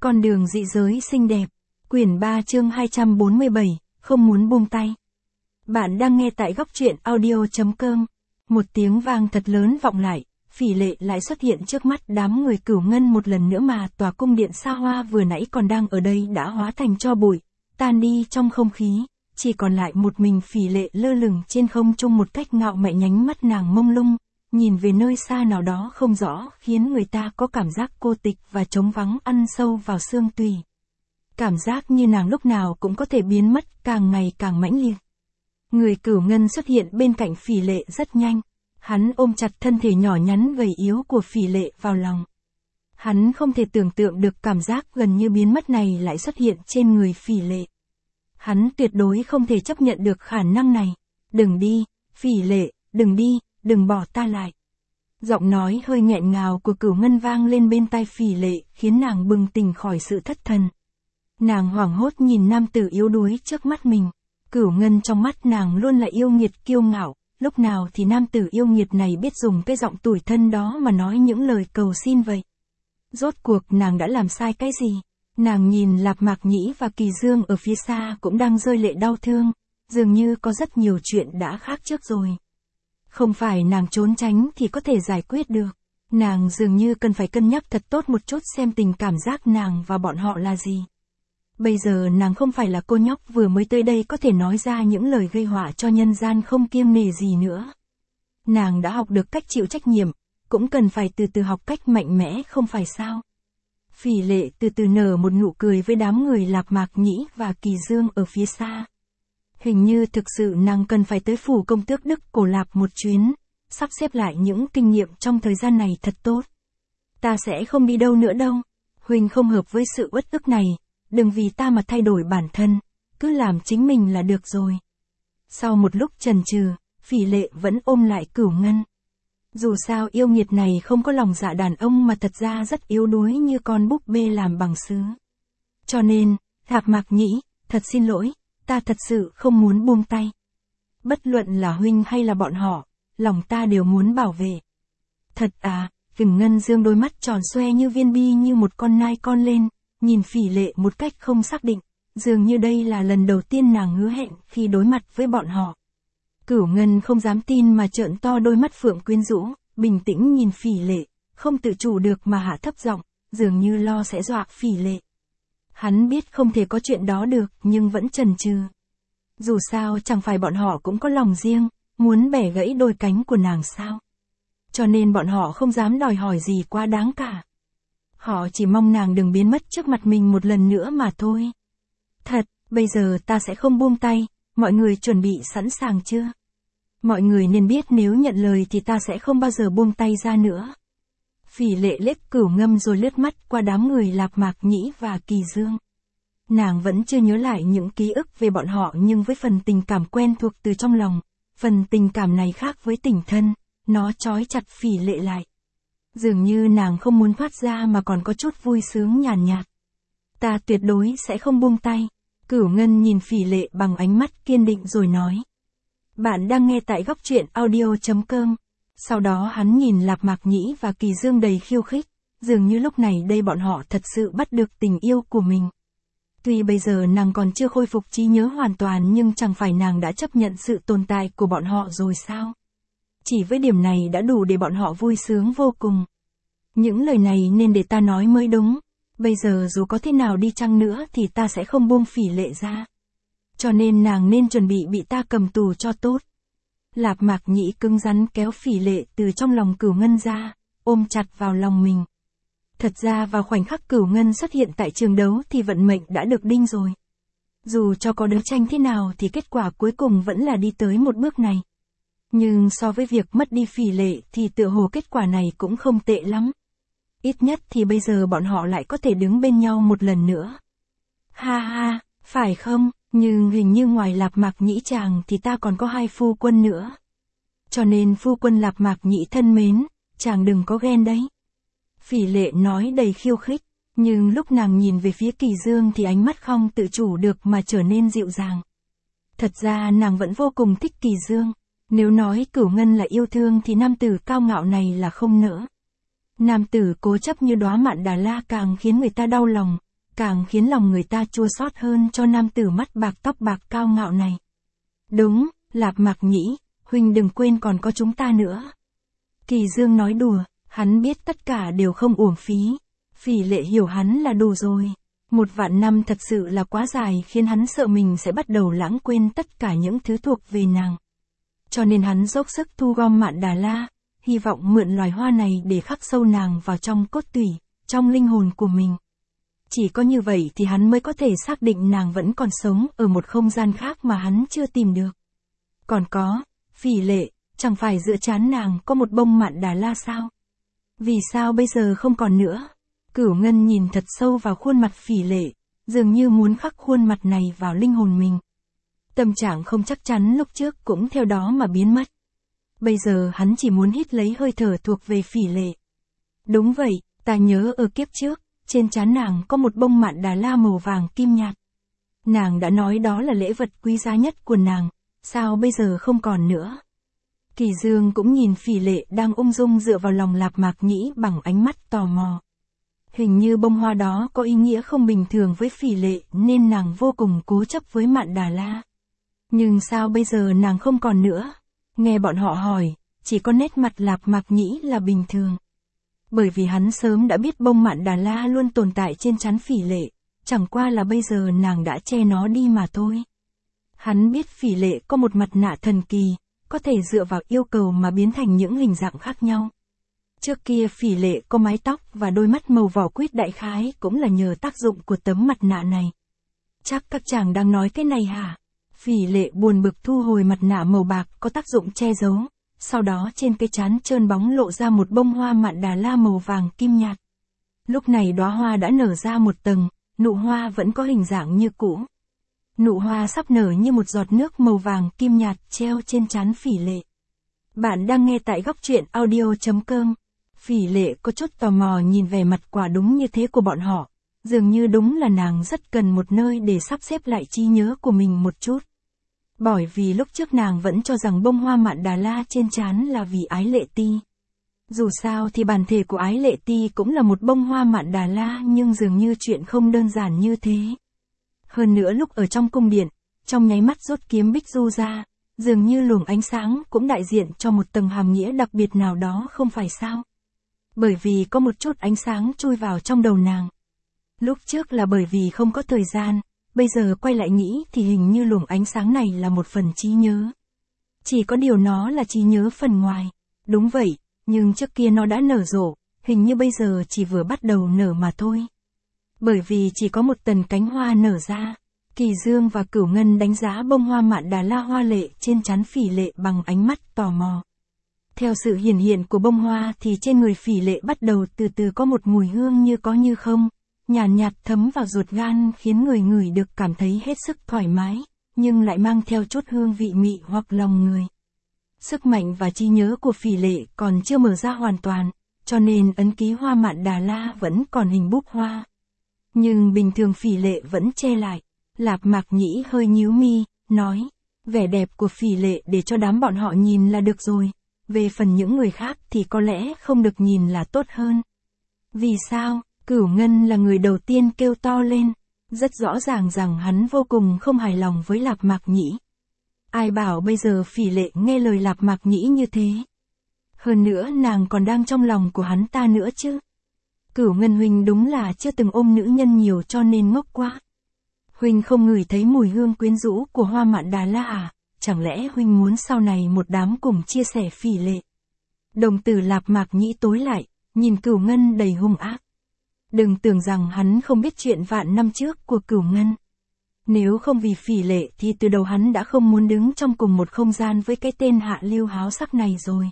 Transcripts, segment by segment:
Con đường dị giới xinh đẹp. Quyển 3 chương 247, không muốn buông tay. Bạn đang nghe tại góc truyện audio.com. Một tiếng vang thật lớn vọng lại, Phỉ Lệ lại xuất hiện trước mắt đám người Cửu Ngân một lần nữa mà tòa cung điện xa hoa vừa nãy còn đang ở đây đã hóa thành tro bụi, tan đi trong không khí, chỉ còn lại một mình Phỉ Lệ lơ lửng trên không trung một cách ngạo mạn, nhánh mắt nàng mông lung, nhìn về nơi xa nào đó không rõ, khiến người ta có cảm giác cô tịch và trống vắng ăn sâu vào xương tủy. Cảm giác như nàng lúc nào cũng có thể biến mất, càng ngày càng mãnh liệt. Người Cửu Ngân xuất hiện bên cạnh Phỉ Lệ rất nhanh. Hắn ôm chặt thân thể nhỏ nhắn gầy yếu của Phỉ Lệ vào lòng. Hắn không thể tưởng tượng được cảm giác gần như biến mất này lại xuất hiện trên người Phỉ Lệ. Hắn tuyệt đối không thể chấp nhận được khả năng này. Đừng đi, Phỉ Lệ, đừng đi, đừng bỏ ta lại. Giọng nói hơi nghẹn ngào của Cửu Ngân vang lên bên tai Phỉ Lệ, khiến nàng bừng tỉnh khỏi sự thất thần. Nàng hoảng hốt nhìn nam tử yếu đuối trước mắt mình. Cửu Ngân trong mắt nàng luôn là yêu nghiệt kiêu ngạo. Lúc nào thì nam tử yêu nghiệt này biết dùng cái giọng tủi thân đó mà nói những lời cầu xin vậy? Rốt cuộc nàng đã làm sai cái gì? Nàng nhìn Lạp Mạc Nhĩ và Kỳ Dương ở phía xa cũng đang rơi lệ đau thương, dường như có rất nhiều chuyện đã khác trước rồi. Không phải nàng trốn tránh thì có thể giải quyết được. Nàng dường như cần phải cân nhắc thật tốt một chút xem tình cảm giác nàng và bọn họ là gì. Bây giờ nàng không phải là cô nhóc vừa mới tới đây có thể nói ra những lời gây họa cho nhân gian không kiêng nể gì nữa. Nàng đã học được cách chịu trách nhiệm, cũng cần phải từ từ học cách mạnh mẽ không phải sao. Phỉ Lệ từ từ nở một nụ cười với đám người Lạp Mạc Nhĩ và Kỳ Dương ở phía xa. Hình như thực sự nàng cần phải tới phủ công tước Đức Cổ Lạp một chuyến, sắp xếp lại những kinh nghiệm trong thời gian này thật tốt. Ta sẽ không đi đâu nữa đâu. Huynh không hợp với sự uất ức này. Đừng vì ta mà thay đổi bản thân, cứ làm chính mình là được rồi. Sau một lúc chần chừ, Phỉ Lệ vẫn ôm lại Cửu Ngân. Dù sao yêu nghiệt này không có lòng dạ đàn ông mà thật ra rất yếu đuối như con búp bê làm bằng sứ. Cho nên, Lạp Mạc Nhĩ, thật xin lỗi, ta thật sự không muốn buông tay. Bất luận là huynh hay là bọn họ, lòng ta đều muốn bảo vệ. Thật à? Cửu Ngân dương đôi mắt tròn xoe như viên bi như một con nai con lên. Nhìn Phỉ Lệ một cách không xác định, dường như đây là lần đầu tiên nàng hứa hẹn khi đối mặt với bọn họ. Cửu Ngân không dám tin mà trợn to đôi mắt phượng quyến rũ, bình tĩnh nhìn Phỉ Lệ, không tự chủ được mà hạ thấp giọng, dường như lo sẽ dọa Phỉ Lệ. Hắn biết không thể có chuyện đó được nhưng vẫn chần chừ. Dù sao chẳng phải bọn họ cũng có lòng riêng, muốn bẻ gãy đôi cánh của nàng sao. Cho nên bọn họ không dám đòi hỏi gì quá đáng cả. Họ chỉ mong nàng đừng biến mất trước mặt mình một lần nữa mà thôi. Thật, bây giờ ta sẽ không buông tay, mọi người chuẩn bị sẵn sàng chưa? Mọi người nên biết nếu nhận lời thì ta sẽ không bao giờ buông tay ra nữa. Phỉ Lệ liếc Cửu Ngân rồi lướt mắt qua đám người Lạp Mạc Nhĩ và Kỳ Dương. Nàng vẫn chưa nhớ lại những ký ức về bọn họ nhưng với phần tình cảm quen thuộc từ trong lòng, phần tình cảm này khác với tình thân, nó trói chặt Phỉ Lệ lại. Dường như nàng không muốn thoát ra mà còn có chút vui sướng nhàn nhạt. Ta tuyệt đối sẽ không buông tay. Cửu Ngân nhìn Phỉ Lệ bằng ánh mắt kiên định rồi nói. Bạn đang nghe tại góc truyện audio.com. Sau đó hắn nhìn Lạp Mạc Nhĩ và Kỳ Dương đầy khiêu khích. Dường như lúc này đây bọn họ thật sự bắt được tình yêu của mình. Tuy bây giờ nàng còn chưa khôi phục trí nhớ hoàn toàn nhưng chẳng phải nàng đã chấp nhận sự tồn tại của bọn họ rồi sao? Chỉ với điểm này đã đủ để bọn họ vui sướng vô cùng. Những lời này nên để ta nói mới đúng. Bây giờ dù có thế nào đi chăng nữa thì ta sẽ không buông Phỉ Lệ ra. Cho nên nàng nên chuẩn bị ta cầm tù cho tốt. Lạp Mạc Nhĩ cứng rắn kéo Phỉ Lệ từ trong lòng Cửu Ngân ra, ôm chặt vào lòng mình. Thật ra vào khoảnh khắc Cửu Ngân xuất hiện tại trường đấu thì vận mệnh đã được định rồi. Dù cho có đấu tranh thế nào thì kết quả cuối cùng vẫn là đi tới một bước này. Nhưng so với việc mất đi Phỉ Lệ thì tựa hồ kết quả này cũng không tệ lắm. Ít nhất thì bây giờ bọn họ lại có thể đứng bên nhau một lần nữa. Ha ha, phải không, nhưng hình như ngoài Lạp Mạc Nhĩ chàng thì ta còn có hai phu quân nữa. Cho nên phu quân Lạp Mạc Nhĩ thân mến, chàng đừng có ghen đấy. Phỉ Lệ nói đầy khiêu khích, nhưng lúc nàng nhìn về phía Kỳ Dương thì ánh mắt không tự chủ được mà trở nên dịu dàng. Thật ra nàng vẫn vô cùng thích Kỳ Dương. Nếu nói Cửu Ngân là yêu thương thì nam tử cao ngạo này là không nỡ. Nam tử cố chấp như đóa mạn Đà La càng khiến người ta đau lòng, càng khiến lòng người ta chua xót hơn cho nam tử mắt bạc tóc bạc cao ngạo này. Đúng, Lạp Mạc Nhĩ, huynh đừng quên còn có chúng ta nữa. Kỳ Dương nói đùa, hắn biết tất cả đều không uổng phí. Phỉ Lệ hiểu hắn là đủ rồi. 1.000 năm thật sự là quá dài khiến hắn sợ mình sẽ bắt đầu lãng quên tất cả những thứ thuộc về nàng. Cho nên hắn dốc sức thu gom Mạn Đà La, hy vọng mượn loài hoa này để khắc sâu nàng vào trong cốt tủy, trong linh hồn của mình. Chỉ có như vậy thì hắn mới có thể xác định nàng vẫn còn sống ở một không gian khác mà hắn chưa tìm được. Còn có, Phỉ Lệ, chẳng phải giữa trán nàng có một bông Mạn Đà La sao? Vì sao bây giờ không còn nữa? Cửu Ngân nhìn thật sâu vào khuôn mặt Phỉ Lệ, dường như muốn khắc khuôn mặt này vào linh hồn mình. Tâm trạng không chắc chắn lúc trước cũng theo đó mà biến mất. Bây giờ hắn chỉ muốn hít lấy hơi thở thuộc về Phỉ Lệ. Đúng vậy, ta nhớ ở kiếp trước, trên trán nàng có một bông Mạn Đà La màu vàng kim nhạt. Nàng đã nói đó là lễ vật quý giá nhất của nàng, sao bây giờ không còn nữa? Kỳ Dương cũng nhìn Phỉ Lệ đang ung dung dựa vào lòng Lạp Mạc Nhĩ bằng ánh mắt tò mò. Hình như bông hoa đó có ý nghĩa không bình thường với Phỉ Lệ nên nàng vô cùng cố chấp với Mạn Đà La. Nhưng sao bây giờ nàng không còn nữa? Nghe bọn họ hỏi, chỉ có nét mặt Lạp Mạc Nhĩ là bình thường. Bởi vì hắn sớm đã biết bông Mạn Đà La luôn tồn tại trên trán Phỉ Lệ, chẳng qua là bây giờ nàng đã che nó đi mà thôi. Hắn biết Phỉ Lệ có một mặt nạ thần kỳ, có thể dựa vào yêu cầu mà biến thành những hình dạng khác nhau. Trước kia Phỉ Lệ có mái tóc và đôi mắt màu vỏ quýt đại khái cũng là nhờ tác dụng của tấm mặt nạ này. Chắc các chàng đang nói cái này hả? Phỉ Lệ buồn bực thu hồi mặt nạ màu bạc có tác dụng che giấu, sau đó trên cái trán trơn bóng lộ ra một bông hoa Mạn Đà La màu vàng kim nhạt. Lúc này đóa hoa đã nở ra một tầng, nụ hoa vẫn có hình dạng như cũ. Nụ hoa sắp nở như một giọt nước màu vàng kim nhạt treo trên trán Phỉ Lệ. Bạn đang nghe tại góc truyện audio.com. Phỉ Lệ có chút tò mò nhìn về mặt quả đúng như thế của bọn họ. Dường như đúng là nàng rất cần một nơi để sắp xếp lại trí nhớ của mình một chút. Bởi vì lúc trước nàng vẫn cho rằng bông hoa Mạn Đà La trên trán là vì Ái Lệ Ti. Dù sao thì bản thể của Ái Lệ Ti cũng là một bông hoa Mạn Đà La nhưng dường như chuyện không đơn giản như thế. Hơn nữa lúc ở trong cung điện, trong nháy mắt rút kiếm Bích Du ra, dường như luồng ánh sáng cũng đại diện cho một tầng hàm nghĩa đặc biệt nào đó không phải sao? Bởi vì có một chút ánh sáng chui vào trong đầu nàng. Lúc trước là bởi vì không có thời gian, bây giờ quay lại nghĩ thì hình như luồng ánh sáng này là một phần trí nhớ. Chỉ có điều nó là trí nhớ phần ngoài. Đúng vậy, nhưng trước kia nó đã nở rộ, hình như bây giờ chỉ vừa bắt đầu nở mà thôi. Bởi vì chỉ có một tầng cánh hoa nở ra. Kỳ Dương và Cửu Ngân đánh giá bông hoa Mạn Đà La hoa lệ trên trán Phỉ Lệ bằng ánh mắt tò mò. Theo sự hiển hiện của bông hoa thì trên người Phỉ Lệ bắt đầu từ từ có một mùi hương như có như không, nhàn nhạt thấm vào ruột gan khiến người ngửi được cảm thấy hết sức thoải mái, nhưng lại mang theo chút hương vị mị hoặc lòng người. Sức mạnh và trí nhớ của Phỉ Lệ còn chưa mở ra hoàn toàn, cho nên ấn ký hoa Mạn Đà La vẫn còn hình búp hoa. Nhưng bình thường Phỉ Lệ vẫn che lại. Lạp Mạc Nhĩ hơi nhíu mi, nói, vẻ đẹp của Phỉ Lệ để cho đám bọn họ nhìn là được rồi, về phần những người khác thì có lẽ không được nhìn là tốt hơn. Vì sao? Cửu Ngân là người đầu tiên kêu to lên, rất rõ ràng rằng hắn vô cùng không hài lòng với Lạp Mạc Nhĩ. Ai bảo bây giờ Phỉ Lệ nghe lời Lạp Mạc Nhĩ như thế? Hơn nữa nàng còn đang trong lòng của hắn ta nữa chứ. Cửu Ngân huynh đúng là chưa từng ôm nữ nhân nhiều cho nên ngốc quá. Huynh không ngửi thấy mùi hương quyến rũ của hoa Mạn Đà La à? Chẳng lẽ huynh muốn sau này một đám cùng chia sẻ Phỉ Lệ? Đồng tử Lạp Mạc Nhĩ tối lại, nhìn Cửu Ngân đầy hung ác. Đừng tưởng rằng hắn không biết chuyện vạn năm trước của Cửu Ngân. Nếu không vì Phỉ Lệ thì từ đầu hắn đã không muốn đứng trong cùng một không gian với cái tên hạ lưu háo sắc này rồi.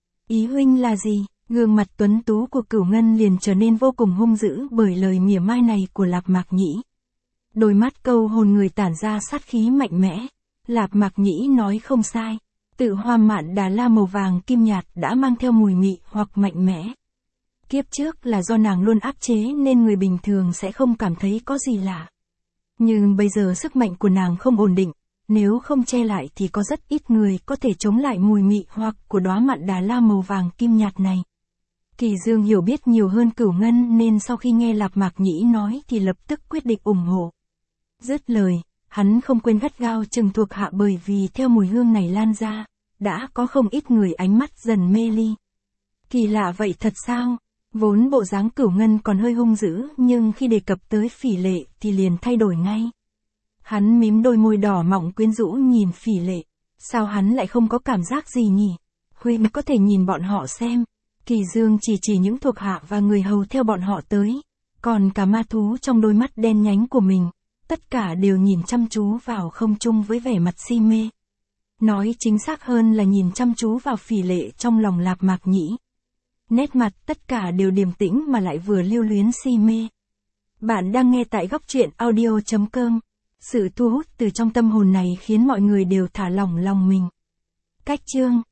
Ý huynh là gì? Gương mặt tuấn tú của Cửu Ngân liền trở nên vô cùng hung dữ bởi lời mỉa mai này của Lạp Mạc Nhĩ. Đôi mắt câu hồn người tản ra sát khí mạnh mẽ. Lạp Mạc Nhĩ nói không sai. Tự hoa Mạn Đà La màu vàng kim nhạt đã mang theo mùi mị hoặc mạnh mẽ. Kiếp trước là do nàng luôn áp chế nên người bình thường sẽ không cảm thấy có gì lạ. Nhưng bây giờ sức mạnh của nàng không ổn định. Nếu không che lại thì có rất ít người có thể chống lại mùi mị hoặc của đóa Mạn Đà La màu vàng kim nhạt này. Kỳ Dương hiểu biết nhiều hơn Cửu Ngân nên sau khi nghe Lạp Mạc Nhĩ nói thì lập tức quyết định ủng hộ. Dứt lời, hắn không quên gắt gao chừng thuộc hạ bởi vì theo mùi hương này lan ra, đã có không ít người ánh mắt dần mê ly. Kỳ lạ vậy thật sao? Vốn bộ dáng Cửu Ngân còn hơi hung dữ nhưng khi đề cập tới Phỉ Lệ thì liền thay đổi ngay. Hắn mím đôi môi đỏ mọng quyến rũ nhìn Phỉ Lệ. Sao hắn lại không có cảm giác gì nhỉ? Huynh có thể nhìn bọn họ xem. Kỳ Dương chỉ những thuộc hạ và người hầu theo bọn họ tới. Còn cả ma thú trong đôi mắt đen nhánh của mình, tất cả đều nhìn chăm chú vào không trung với vẻ mặt si mê. Nói chính xác hơn là nhìn chăm chú vào Phỉ Lệ trong lòng Lạp Mạc Nhĩ. Nét mặt tất cả đều điềm tĩnh mà lại vừa lưu luyến si mê. Bạn đang nghe tại góc truyện audio.com. Sự thu hút từ trong tâm hồn này khiến mọi người đều thả lỏng lòng mình. Cách chương